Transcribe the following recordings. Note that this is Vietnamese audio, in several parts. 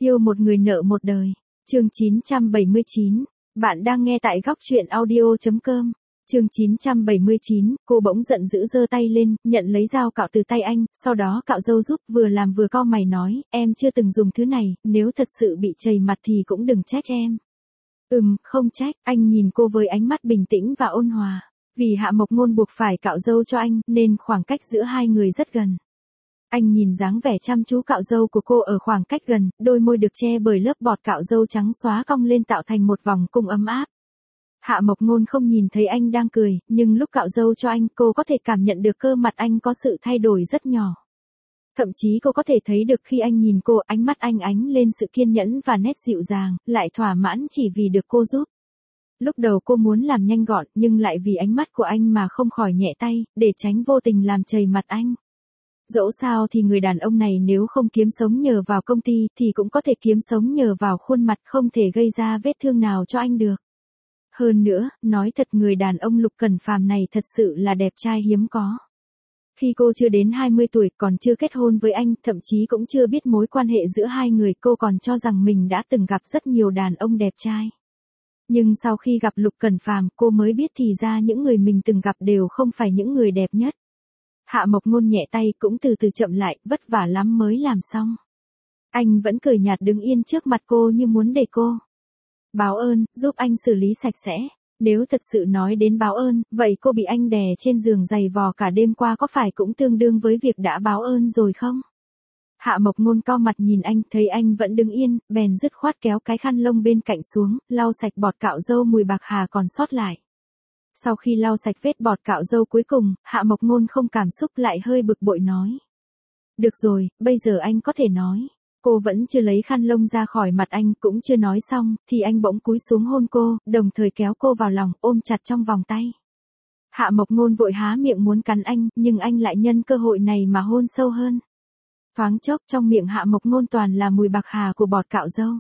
Yêu một người nợ một đời. Chương 979. Bạn đang nghe tại góc truyện audio.com. Chương 979, cô bỗng giận dữ giơ tay lên, nhận lấy dao cạo từ tay anh, sau đó cạo râu giúp, vừa làm vừa cau mày nói, em chưa từng dùng thứ này, nếu thật sự bị chày mặt thì cũng đừng trách em. Không trách, anh nhìn cô với ánh mắt bình tĩnh và ôn hòa. Vì Hạ Mộc Ngôn buộc phải cạo râu cho anh, nên khoảng cách giữa hai người rất gần. Anh nhìn dáng vẻ chăm chú cạo râu của cô ở khoảng cách gần, đôi môi được che bởi lớp bọt cạo râu trắng xóa cong lên tạo thành một vòng cung ấm áp. Hạ Mộc Ngôn không nhìn thấy anh đang cười, nhưng lúc cạo râu cho anh, cô có thể cảm nhận được cơ mặt anh có sự thay đổi rất nhỏ. Thậm chí cô có thể thấy được khi anh nhìn cô, ánh mắt anh ánh lên sự kiên nhẫn và nét dịu dàng, lại thỏa mãn chỉ vì được cô giúp. Lúc đầu cô muốn làm nhanh gọn, nhưng lại vì ánh mắt của anh mà không khỏi nhẹ tay, để tránh vô tình làm chày mặt anh. Dẫu sao thì người đàn ông này nếu không kiếm sống nhờ vào công ty thì cũng có thể kiếm sống nhờ vào khuôn mặt, không thể gây ra vết thương nào cho anh được. Hơn nữa, nói thật, người đàn ông Lục Cẩn Phàm này thật sự là đẹp trai hiếm có. Khi cô chưa đến 20 tuổi, còn chưa kết hôn với anh, thậm chí cũng chưa biết mối quan hệ giữa hai người, cô còn cho rằng mình đã từng gặp rất nhiều đàn ông đẹp trai. Nhưng sau khi gặp Lục Cẩn Phàm, cô mới biết thì ra những người mình từng gặp đều không phải những người đẹp nhất. Hạ Mộc Ngôn nhẹ tay, cũng từ từ chậm lại, vất vả lắm mới làm xong. Anh vẫn cười nhạt đứng yên trước mặt cô như muốn để cô báo ơn, giúp anh xử lý sạch sẽ. Nếu thật sự nói đến báo ơn, vậy cô bị anh đè trên giường giày vò cả đêm qua có phải cũng tương đương với việc đã báo ơn rồi không? Hạ Mộc Ngôn cau mặt nhìn anh, thấy anh vẫn đứng yên, bèn dứt khoát kéo cái khăn lông bên cạnh xuống, lau sạch bọt cạo râu mùi bạc hà còn sót lại. Sau khi lau sạch vết bọt cạo râu cuối cùng, Hạ Mộc Ngôn không cảm xúc lại hơi bực bội nói. Được rồi, bây giờ anh có thể nói. Cô vẫn chưa lấy khăn lông ra khỏi mặt anh, cũng chưa nói xong, thì anh bỗng cúi xuống hôn cô, đồng thời kéo cô vào lòng, ôm chặt trong vòng tay. Hạ Mộc Ngôn vội há miệng muốn cắn anh, nhưng anh lại nhân cơ hội này mà hôn sâu hơn. Thoáng chốc trong miệng Hạ Mộc Ngôn toàn là mùi bạc hà của bọt cạo râu.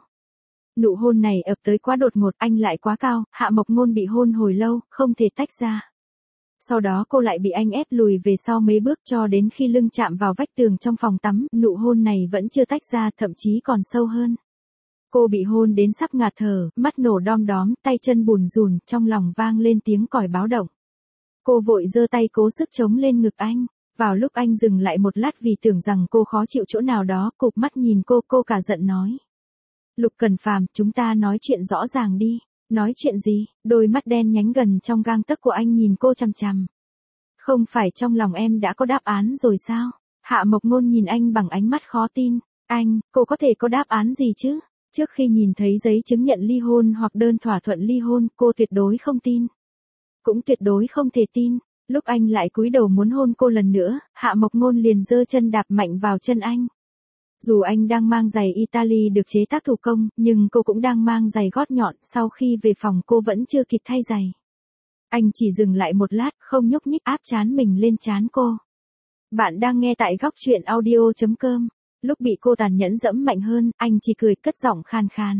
Nụ hôn này ập tới quá đột ngột, anh lại quá cao, Hạ Mộc Ngôn bị hôn hồi lâu, không thể tách ra. Sau đó cô lại bị anh ép lùi về sau mấy bước cho đến khi lưng chạm vào vách tường trong phòng tắm, nụ hôn này vẫn chưa tách ra, thậm chí còn sâu hơn. Cô bị hôn đến sắp ngạt thở, mắt nổ đom đóm, tay chân bùn rùn, trong lòng vang lên tiếng còi báo động. Cô vội giơ tay cố sức chống lên ngực anh. Vào lúc anh dừng lại một lát vì tưởng rằng cô khó chịu chỗ nào đó, cụp mắt nhìn cô cả giận nói. Lục Cẩn Phàm, chúng ta nói chuyện rõ ràng đi. Nói chuyện gì? Đôi mắt đen nhánh gần trong gang tấc của anh nhìn cô chằm chằm. Không phải trong lòng em đã có đáp án rồi sao? Hạ Mộc Ngôn nhìn anh bằng ánh mắt khó tin. Anh, cô có thể có đáp án gì chứ? Trước khi nhìn thấy giấy chứng nhận ly hôn hoặc đơn thỏa thuận ly hôn, cô tuyệt đối không tin. Cũng tuyệt đối không thể tin. Lúc anh lại cúi đầu muốn hôn cô lần nữa, Hạ Mộc Ngôn liền giơ chân đạp mạnh vào chân anh. Dù anh đang mang giày Italy được chế tác thủ công, nhưng cô cũng đang mang giày gót nhọn, sau khi về phòng cô vẫn chưa kịp thay giày. Anh chỉ dừng lại một lát, không nhúc nhích, áp trán mình lên trán cô. Bạn đang nghe tại góc truyện audio.com. Lúc bị cô tàn nhẫn dẫm mạnh hơn, anh chỉ cười cất giọng khan khan.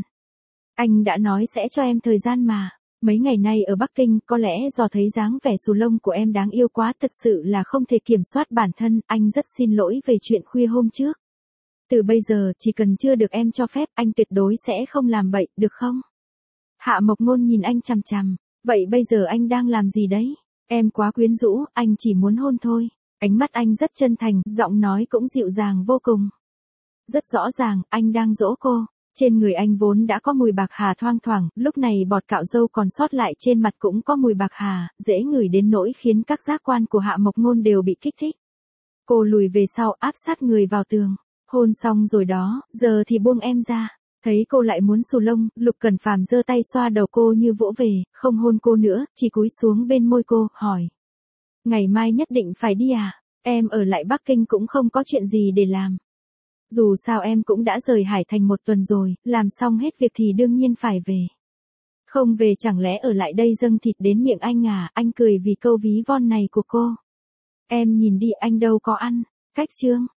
Anh đã nói sẽ cho em thời gian mà. Mấy ngày nay ở Bắc Kinh, có lẽ do thấy dáng vẻ xù lông của em đáng yêu quá, thật sự là không thể kiểm soát bản thân, anh rất xin lỗi về chuyện khuya hôm trước. Từ bây giờ, chỉ cần chưa được em cho phép, anh tuyệt đối sẽ không làm bậy, được không? Hạ Mộc Ngôn nhìn anh chằm chằm. Vậy bây giờ anh đang làm gì đấy? Em quá quyến rũ, anh chỉ muốn hôn thôi. Ánh mắt anh rất chân thành, giọng nói cũng dịu dàng vô cùng. Rất rõ ràng, anh đang dỗ cô. Trên người anh vốn đã có mùi bạc hà thoang thoảng, lúc này bọt cạo râu còn sót lại trên mặt cũng có mùi bạc hà, dễ ngửi đến nỗi khiến các giác quan của Hạ Mộc Ngôn đều bị kích thích. Cô lùi về sau, áp sát người vào tường. Hôn xong rồi đó, giờ thì buông em ra. Thấy cô lại muốn xù lông, Lục Cẩn Phàm giơ tay xoa đầu cô như vỗ về, không hôn cô nữa, chỉ cúi xuống bên môi cô, hỏi. Ngày mai nhất định phải đi à? Em ở lại Bắc Kinh cũng không có chuyện gì để làm. Dù sao em cũng đã rời Hải Thành 1 tuần rồi, làm xong hết việc thì đương nhiên phải về. Không về chẳng lẽ ở lại đây dâng thịt đến miệng anh à? Anh cười vì câu ví von này của cô. Em nhìn đi, anh đâu có ăn. Cách chương.